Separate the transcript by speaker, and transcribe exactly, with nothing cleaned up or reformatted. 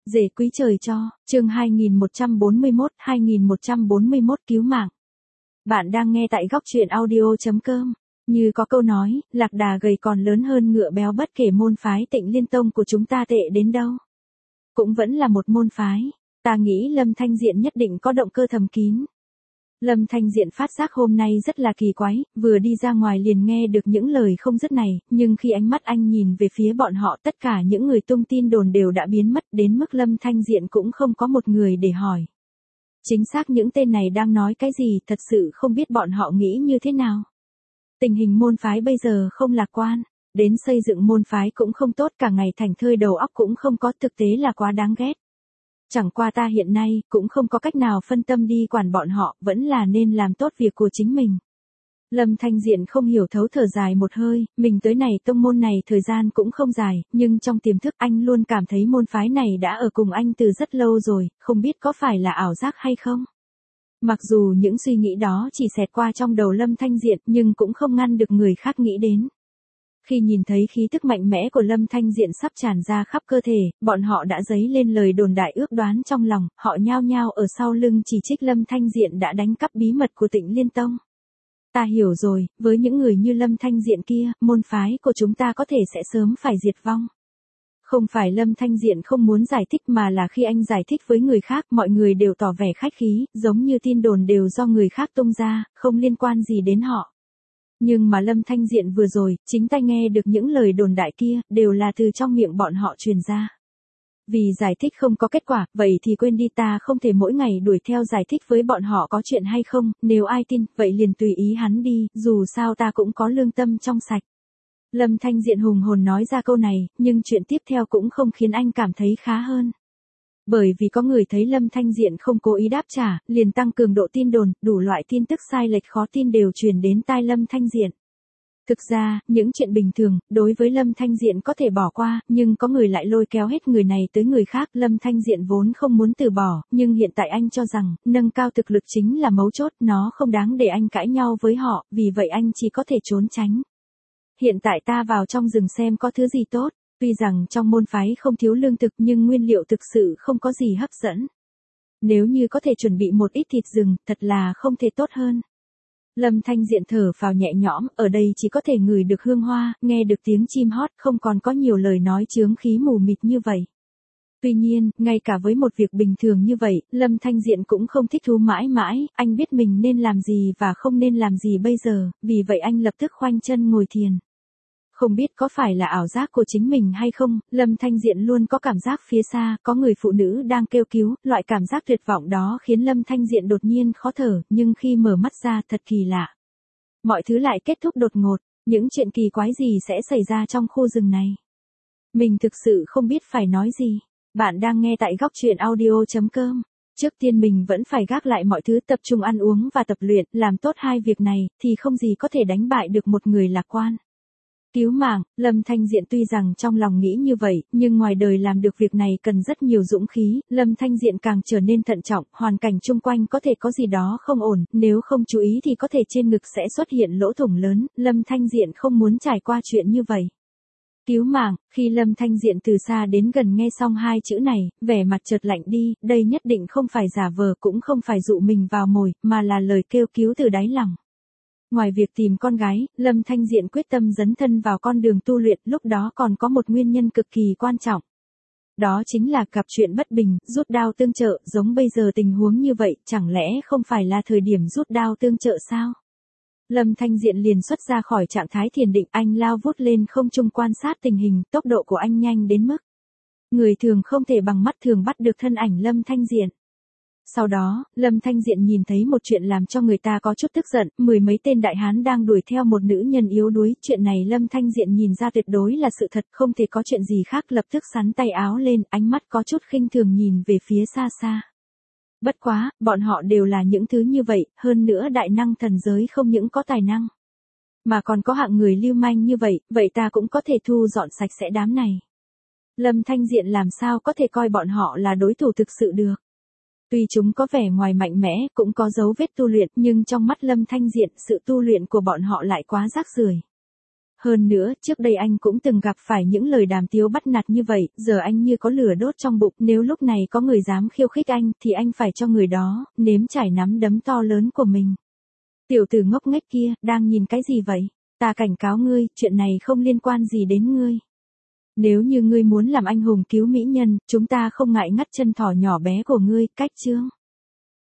Speaker 1: Rể quý trời cho, chương hai nghìn một trăm bốn mươi mốt, hai nghìn một trăm bốn mươi mốt cứu mạng. Bạn đang nghe tại góc truyện audio chấm com. Như có câu nói, lạc đà gầy còn lớn hơn ngựa béo, bất kể môn phái Tịnh Liên Tông của chúng ta tệ đến đâu, cũng vẫn là một môn phái. Ta nghĩ Lâm Thanh Diện nhất định có động cơ thầm kín. Lâm Thanh Diện phát giác hôm nay rất là kỳ quái, vừa đi ra ngoài liền nghe được những lời không dứt này, nhưng khi ánh mắt anh nhìn về phía bọn họ, tất cả những người tung tin đồn đều đã biến mất, đến mức Lâm Thanh Diện cũng không có một người để hỏi. Chính xác những tên này đang nói cái gì, thật sự không biết bọn họ nghĩ như thế nào. Tình hình môn phái bây giờ không lạc quan, đến xây dựng môn phái cũng không tốt, cả ngày thành thơi đầu óc cũng không có, thực tế là quá đáng ghét. Chẳng qua ta hiện nay cũng không có cách nào phân tâm đi quản bọn họ, vẫn là nên làm tốt việc của chính mình. Lâm Thanh Diện không hiểu thấu thở dài một hơi, mình tới này tông môn này thời gian cũng không dài, nhưng trong tiềm thức anh luôn cảm thấy môn phái này đã ở cùng anh từ rất lâu rồi, không biết có phải là ảo giác hay không. Mặc dù những suy nghĩ đó chỉ xẹt qua trong đầu Lâm Thanh Diện, nhưng cũng không ngăn được người khác nghĩ đến. Khi nhìn thấy khí tức mạnh mẽ của Lâm Thanh Diện sắp tràn ra khắp cơ thể, bọn họ đã dấy lên lời đồn đại ước đoán trong lòng, họ nhao nhao ở sau lưng chỉ trích Lâm Thanh Diện đã đánh cắp bí mật của Tịnh Liên Tông. Ta hiểu rồi, với những người như Lâm Thanh Diện kia, môn phái của chúng ta có thể sẽ sớm phải diệt vong. Không phải Lâm Thanh Diện không muốn giải thích, mà là khi anh giải thích với người khác, mọi người đều tỏ vẻ khách khí, giống như tin đồn đều do người khác tung ra, không liên quan gì đến họ. Nhưng mà Lâm Thanh Diện vừa rồi, chính tai nghe được những lời đồn đại kia, đều là từ trong miệng bọn họ truyền ra. Vì giải thích không có kết quả, vậy thì quên đi, ta không thể mỗi ngày đuổi theo giải thích với bọn họ có chuyện hay không, nếu ai tin, vậy liền tùy ý hắn đi, dù sao ta cũng có lương tâm trong sạch. Lâm Thanh Diện hùng hồn nói ra câu này, nhưng chuyện tiếp theo cũng không khiến anh cảm thấy khá hơn. Bởi vì có người thấy Lâm Thanh Diện không cố ý đáp trả, liền tăng cường độ tin đồn, đủ loại tin tức sai lệch khó tin đều truyền đến tai Lâm Thanh Diện. Thực ra, những chuyện bình thường, đối với Lâm Thanh Diện có thể bỏ qua, nhưng có người lại lôi kéo hết người này tới người khác. Lâm Thanh Diện vốn không muốn từ bỏ, nhưng hiện tại anh cho rằng, nâng cao thực lực chính là mấu chốt, nó không đáng để anh cãi nhau với họ, vì vậy anh chỉ có thể trốn tránh. Hiện tại ta vào trong rừng xem có thứ gì tốt. Tuy rằng trong môn phái không thiếu lương thực, nhưng nguyên liệu thực sự không có gì hấp dẫn. Nếu như có thể chuẩn bị một ít thịt rừng, thật là không thể tốt hơn. Lâm Thanh Diện thở phào nhẹ nhõm, ở đây chỉ có thể ngửi được hương hoa, nghe được tiếng chim hót, không còn có nhiều lời nói chướng khí mù mịt như vậy. Tuy nhiên, ngay cả với một việc bình thường như vậy, Lâm Thanh Diện cũng không thích thú mãi mãi, anh biết mình nên làm gì và không nên làm gì bây giờ, vì vậy anh lập tức khoanh chân ngồi thiền. Không biết có phải là ảo giác của chính mình hay không, Lâm Thanh Diện luôn có cảm giác phía xa, có người phụ nữ đang kêu cứu, loại cảm giác tuyệt vọng đó khiến Lâm Thanh Diện đột nhiên khó thở, nhưng khi mở mắt ra thật kỳ lạ. Mọi thứ lại kết thúc đột ngột, những chuyện kỳ quái gì sẽ xảy ra trong khu rừng này. Mình thực sự không biết phải nói gì. Bạn đang nghe tại góc truyện audio chấm com. Trước tiên mình vẫn phải gác lại mọi thứ, tập trung ăn uống và tập luyện, làm tốt hai việc này, thì không gì có thể đánh bại được một người lạc quan. Cứu mạng, Lâm Thanh Diện tuy rằng trong lòng nghĩ như vậy, nhưng ngoài đời làm được việc này cần rất nhiều dũng khí, Lâm Thanh Diện càng trở nên thận trọng, hoàn cảnh chung quanh có thể có gì đó không ổn, nếu không chú ý thì có thể trên ngực sẽ xuất hiện lỗ thủng lớn, Lâm Thanh Diện không muốn trải qua chuyện như vậy. Cứu mạng, khi Lâm Thanh Diện từ xa đến gần nghe xong hai chữ này, vẻ mặt chợt lạnh đi, đây nhất định không phải giả vờ, cũng không phải dụ mình vào mồi, mà là lời kêu cứu từ đáy lòng. Ngoài việc tìm con gái, Lâm Thanh Diện quyết tâm dấn thân vào con đường tu luyện, lúc đó còn có một nguyên nhân cực kỳ quan trọng. Đó chính là gặp chuyện bất bình, rút đao tương trợ, giống bây giờ tình huống như vậy, chẳng lẽ không phải là thời điểm rút đao tương trợ sao? Lâm Thanh Diện liền xuất ra khỏi trạng thái thiền định, anh lao vút lên không trung quan sát tình hình, tốc độ của anh nhanh đến mức người thường không thể bằng mắt thường bắt được thân ảnh Lâm Thanh Diện. Sau đó, Lâm Thanh Diện nhìn thấy một chuyện làm cho người ta có chút tức giận, mười mấy tên đại hán đang đuổi theo một nữ nhân yếu đuối, chuyện này Lâm Thanh Diện nhìn ra tuyệt đối là sự thật, không thể có chuyện gì khác, lập tức xắn tay áo lên, ánh mắt có chút khinh thường nhìn về phía xa xa. Bất quá, bọn họ đều là những thứ như vậy, hơn nữa đại năng thần giới không những có tài năng, mà còn có hạng người lưu manh như vậy, vậy ta cũng có thể thu dọn sạch sẽ đám này. Lâm Thanh Diện làm sao có thể coi bọn họ là đối thủ thực sự được. Tuy chúng có vẻ ngoài mạnh mẽ, cũng có dấu vết tu luyện, nhưng trong mắt Lâm Thanh Diện, sự tu luyện của bọn họ lại quá rác rưởi. Hơn nữa, trước đây anh cũng từng gặp phải những lời đàm tiếu bắt nạt như vậy, giờ anh như có lửa đốt trong bụng, nếu lúc này có người dám khiêu khích anh, thì anh phải cho người đó, nếm trải nắm đấm to lớn của mình. Tiểu tử ngốc nghếch kia, đang nhìn cái gì vậy? Ta cảnh cáo ngươi, chuyện này không liên quan gì đến ngươi. Nếu như ngươi muốn làm anh hùng cứu mỹ nhân, chúng ta không ngại ngắt chân thỏ nhỏ bé của ngươi, cách chưa?